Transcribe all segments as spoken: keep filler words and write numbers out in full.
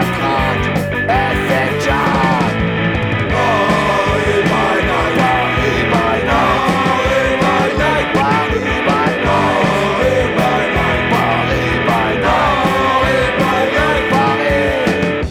craque et s'échappe. Paris by night, Paris by night, Paris by night, Paris by night, Paris by night, Paris by night, Paris.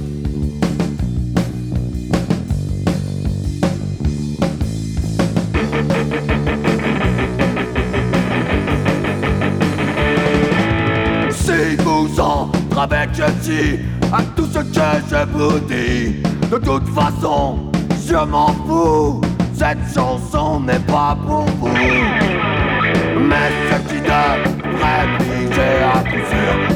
Si vous entrez avec ceci, à tout ce que je vous dis, de toute façon, je m'en fous, cette chanson n'est pas pour vous. Mais ce qui devrait piger à coup sûr,